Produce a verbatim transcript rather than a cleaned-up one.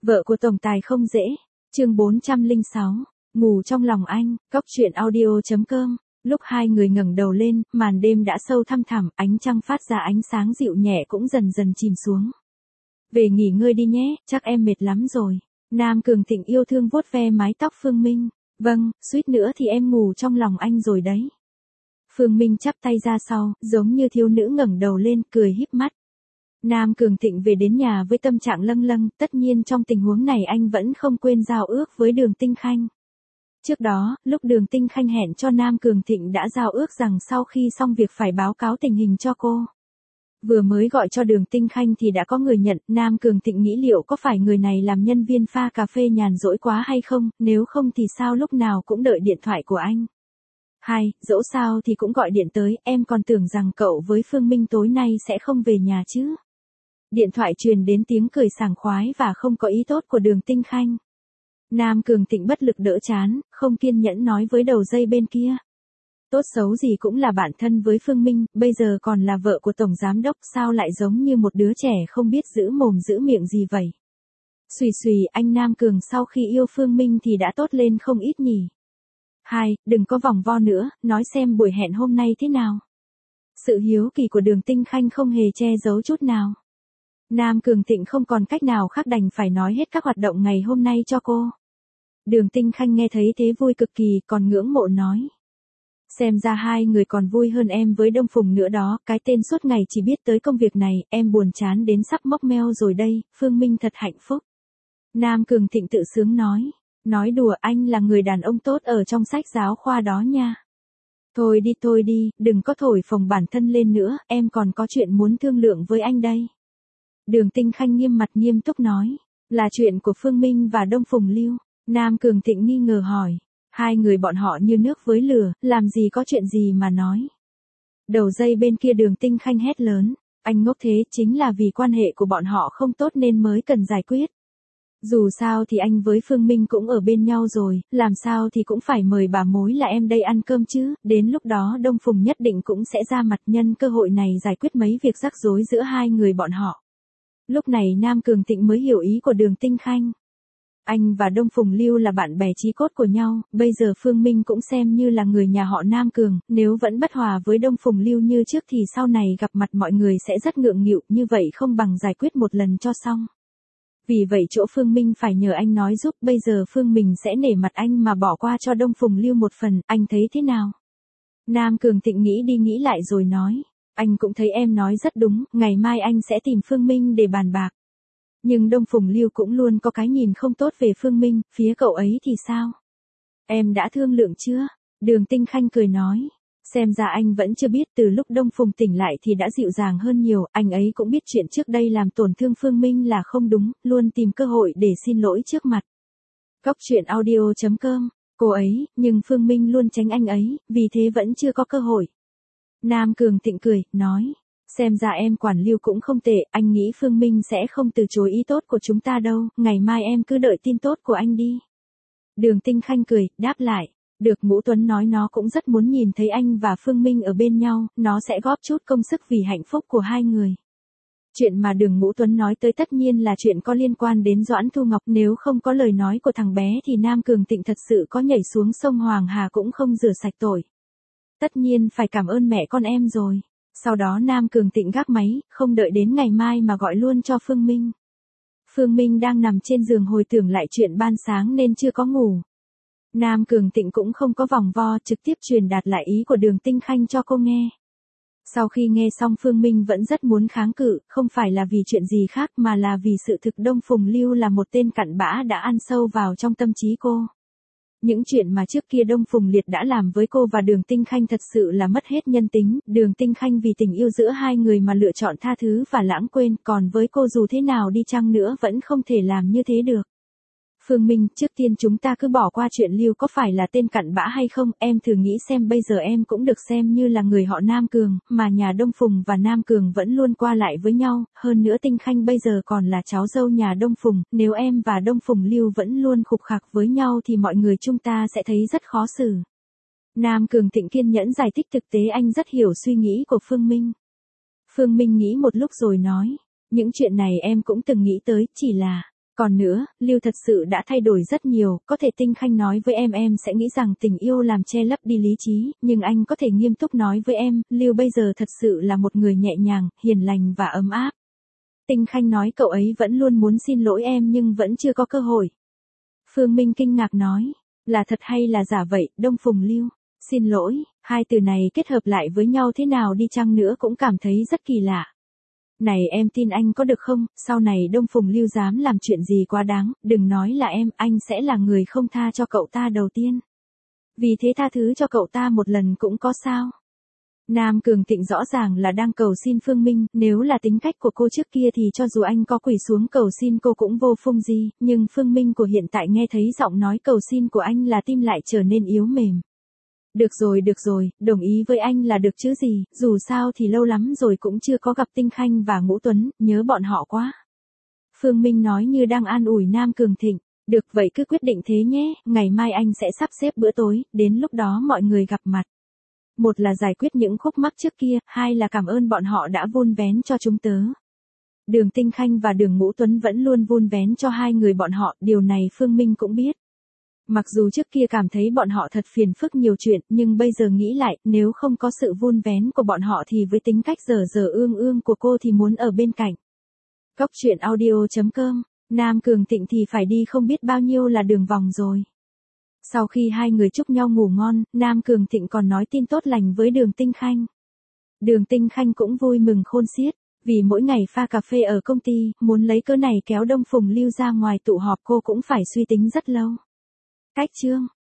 Vợ của tổng tài không dễ. Chương bốn trăm lẻ sáu. Ngủ trong lòng anh. Cóc truyện audio chấm com. Lúc hai người ngẩng đầu lên, màn đêm đã sâu thăm thẳm, ánh trăng phát ra ánh sáng dịu nhẹ cũng dần dần chìm xuống. Về nghỉ ngơi đi nhé, chắc em mệt lắm rồi. Nam Cường Thịnh yêu thương vuốt ve mái tóc Phương Minh. Vâng, suýt nữa thì em ngủ trong lòng anh rồi đấy. Phương Minh chắp tay ra sau, giống như thiếu nữ ngẩng đầu lên, cười híp mắt. Nam Cường Thịnh về đến nhà với tâm trạng lâng lâng, tất nhiên trong tình huống này anh vẫn không quên giao ước với Đường Tinh Khanh. Trước đó, lúc Đường Tinh Khanh hẹn cho Nam Cường Thịnh đã giao ước rằng sau khi xong việc phải báo cáo tình hình cho cô. Vừa mới gọi cho Đường Tinh Khanh thì đã có người nhận, Nam Cường Thịnh nghĩ liệu có phải người này làm nhân viên pha cà phê nhàn rỗi quá hay không, nếu không thì sao lúc nào cũng đợi điện thoại của anh. Hai, dẫu sao thì cũng gọi điện tới, em còn tưởng rằng cậu với Phương Minh tối nay sẽ không về nhà chứ. Điện thoại truyền đến tiếng cười sảng khoái và không có ý tốt của Đường Tinh Khanh. Nam Cường Thịnh bất lực đỡ chán, không kiên nhẫn nói với đầu dây bên kia. Tốt xấu gì cũng là bạn thân với Phương Minh, bây giờ còn là vợ của Tổng Giám Đốc, sao lại giống như một đứa trẻ không biết giữ mồm giữ miệng gì vậy. Xùy xùy, anh Nam Cường sau khi yêu Phương Minh thì đã tốt lên không ít nhỉ. Hai, đừng có vòng vo nữa, nói xem buổi hẹn hôm nay thế nào. Sự hiếu kỳ của Đường Tinh Khanh không hề che giấu chút nào. Nam Cường Thịnh không còn cách nào khác đành phải nói hết các hoạt động ngày hôm nay cho cô. Đường Tinh Khanh nghe thấy thế vui cực kỳ, còn ngưỡng mộ nói. Xem ra hai người còn vui hơn em với Đông Phùng nữa đó, cái tên suốt ngày chỉ biết tới công việc này, em buồn chán đến sắp móc meo rồi đây, Phương Minh thật hạnh phúc. Nam Cường Thịnh tự sướng nói. Nói đùa, anh là người đàn ông tốt ở trong sách giáo khoa đó nha. Thôi đi thôi đi, đừng có thổi phồng bản thân lên nữa, em còn có chuyện muốn thương lượng với anh đây. Đường Tinh Khanh nghiêm mặt nghiêm túc nói. Là chuyện của Phương Minh và Đông Phùng Lưu. Nam Cường Thịnh nghi ngờ hỏi. Hai người bọn họ như nước với lửa, làm gì có chuyện gì mà nói. Đầu dây bên kia Đường Tinh Khanh hét lớn. Anh ngốc thế, chính là vì quan hệ của bọn họ không tốt nên mới cần giải quyết. Dù sao thì anh với Phương Minh cũng ở bên nhau rồi, làm sao thì cũng phải mời bà mối là em đây ăn cơm chứ, đến lúc đó Đông Phùng nhất định cũng sẽ ra mặt nhân cơ hội này giải quyết mấy việc rắc rối giữa hai người bọn họ. Lúc này Nam Cường Thịnh mới hiểu ý của Đường Tinh Khanh. Anh và Đông Phùng Lưu là bạn bè chí cốt của nhau, bây giờ Phương Minh cũng xem như là người nhà họ Nam Cường, nếu vẫn bất hòa với Đông Phùng Lưu như trước thì sau này gặp mặt mọi người sẽ rất ngượng nghịu, như vậy không bằng giải quyết một lần cho xong. Vì vậy chỗ Phương Minh phải nhờ anh nói giúp, bây giờ Phương Minh sẽ nể mặt anh mà bỏ qua cho Đông Phùng Lưu một phần, anh thấy thế nào? Nam Cường Thịnh nghĩ đi nghĩ lại rồi nói. Anh cũng thấy em nói rất đúng, ngày mai anh sẽ tìm Phương Minh để bàn bạc. Nhưng Đông Phùng Lưu cũng luôn có cái nhìn không tốt về Phương Minh, phía cậu ấy thì sao? Em đã thương lượng chưa? Đường Tinh Khanh cười nói. Xem ra anh vẫn chưa biết, từ lúc Đông Phùng tỉnh lại thì đã dịu dàng hơn nhiều, anh ấy cũng biết chuyện trước đây làm tổn thương Phương Minh là không đúng, luôn tìm cơ hội để xin lỗi trước mặt. Cóc truyện audio chấm com. Cô ấy, nhưng Phương Minh luôn tránh anh ấy, vì thế vẫn chưa có cơ hội. Nam Cường Thịnh cười, nói. Xem ra em quản Lưu cũng không tệ, anh nghĩ Phương Minh sẽ không từ chối ý tốt của chúng ta đâu, ngày mai em cứ đợi tin tốt của anh đi. Đường Tinh Khanh cười, đáp lại. Được, Ngũ Tuấn nói nó cũng rất muốn nhìn thấy anh và Phương Minh ở bên nhau, nó sẽ góp chút công sức vì hạnh phúc của hai người. Chuyện mà Đường Ngũ Tuấn nói tới tất nhiên là chuyện có liên quan đến Doãn Thu Ngọc, nếu không có lời nói của thằng bé thì Nam Cường Thịnh thật sự có nhảy xuống sông Hoàng Hà cũng không rửa sạch tội. Tất nhiên phải cảm ơn mẹ con em rồi. Sau đó Nam Cường Thịnh gác máy, không đợi đến ngày mai mà gọi luôn cho Phương Minh. Phương Minh đang nằm trên giường hồi tưởng lại chuyện ban sáng nên chưa có ngủ. Nam Cường Thịnh cũng không có vòng vo, trực tiếp truyền đạt lại ý của Đường Tinh Khanh cho cô nghe. Sau khi nghe xong Phương Minh vẫn rất muốn kháng cự, không phải là vì chuyện gì khác mà là vì sự thực Đông Phùng Lưu là một tên cặn bã đã ăn sâu vào trong tâm trí cô. Những chuyện mà trước kia Đông Phùng Liệt đã làm với cô và Đường Tinh Khanh thật sự là mất hết nhân tính, Đường Tinh Khanh vì tình yêu giữa hai người mà lựa chọn tha thứ và lãng quên, còn với cô dù thế nào đi chăng nữa vẫn không thể làm như thế được. Phương Minh, trước tiên chúng ta cứ bỏ qua chuyện Lưu có phải là tên cặn bã hay không, em thử nghĩ xem bây giờ em cũng được xem như là người họ Nam Cường, mà nhà Đông Phùng và Nam Cường vẫn luôn qua lại với nhau, hơn nữa Tinh Khanh bây giờ còn là cháu dâu nhà Đông Phùng, nếu em và Đông Phùng Lưu vẫn luôn khục khặc với nhau thì mọi người chúng ta sẽ thấy rất khó xử. Nam Cường Thịnh kiên nhẫn giải thích, thực tế anh rất hiểu suy nghĩ của Phương Minh. Phương Minh nghĩ một lúc rồi nói, những chuyện này em cũng từng nghĩ tới, chỉ là... Còn nữa, Lưu thật sự đã thay đổi rất nhiều, có thể Tinh Khanh nói với em em sẽ nghĩ rằng tình yêu làm che lấp đi lý trí, nhưng anh có thể nghiêm túc nói với em, Lưu bây giờ thật sự là một người nhẹ nhàng, hiền lành và ấm áp. Tinh Khanh nói cậu ấy vẫn luôn muốn xin lỗi em nhưng vẫn chưa có cơ hội. Phương Minh kinh ngạc nói, là thật hay là giả vậy, Đông Phùng Lưu? Xin lỗi, hai từ này kết hợp lại với nhau thế nào đi chăng nữa cũng cảm thấy rất kỳ lạ. Này em tin anh có được không, sau này Đông Phùng Lưu dám làm chuyện gì quá đáng, đừng nói là em, anh sẽ là người không tha cho cậu ta đầu tiên. Vì thế tha thứ cho cậu ta một lần cũng có sao. Nam Cường Thịnh rõ ràng là đang cầu xin Phương Minh, nếu là tính cách của cô trước kia thì cho dù anh có quỳ xuống cầu xin cô cũng vô phung gì, nhưng Phương Minh của hiện tại nghe thấy giọng nói cầu xin của anh là tim lại trở nên yếu mềm. Được rồi được rồi, đồng ý với anh là được chứ gì, dù sao thì lâu lắm rồi cũng chưa có gặp Tinh Khanh và Ngũ Tuấn, nhớ bọn họ quá. Phương Minh nói như đang an ủi Nam Cường Thịnh, được vậy cứ quyết định thế nhé, ngày mai anh sẽ sắp xếp bữa tối, đến lúc đó mọi người gặp mặt. Một là giải quyết những khúc mắc trước kia, hai là cảm ơn bọn họ đã vun vén cho chúng tớ. Đường Tinh Khanh và Đường Ngũ Tuấn vẫn luôn vun vén cho hai người bọn họ, điều này Phương Minh cũng biết. Mặc dù trước kia cảm thấy bọn họ thật phiền phức nhiều chuyện, nhưng bây giờ nghĩ lại, nếu không có sự vun vén của bọn họ thì với tính cách dở dở ương ương của cô thì muốn ở bên cạnh. Cốc truyện audio chấm com, Nam Cường Thịnh thì phải đi không biết bao nhiêu là đường vòng rồi. Sau khi hai người chúc nhau ngủ ngon, Nam Cường Thịnh còn nói tin tốt lành với Đường Tinh Khanh. Đường Tinh Khanh cũng vui mừng khôn xiết, vì mỗi ngày pha cà phê ở công ty, muốn lấy cớ này kéo Đông Phùng Lưu ra ngoài tụ họp cô cũng phải suy tính rất lâu. Cách chương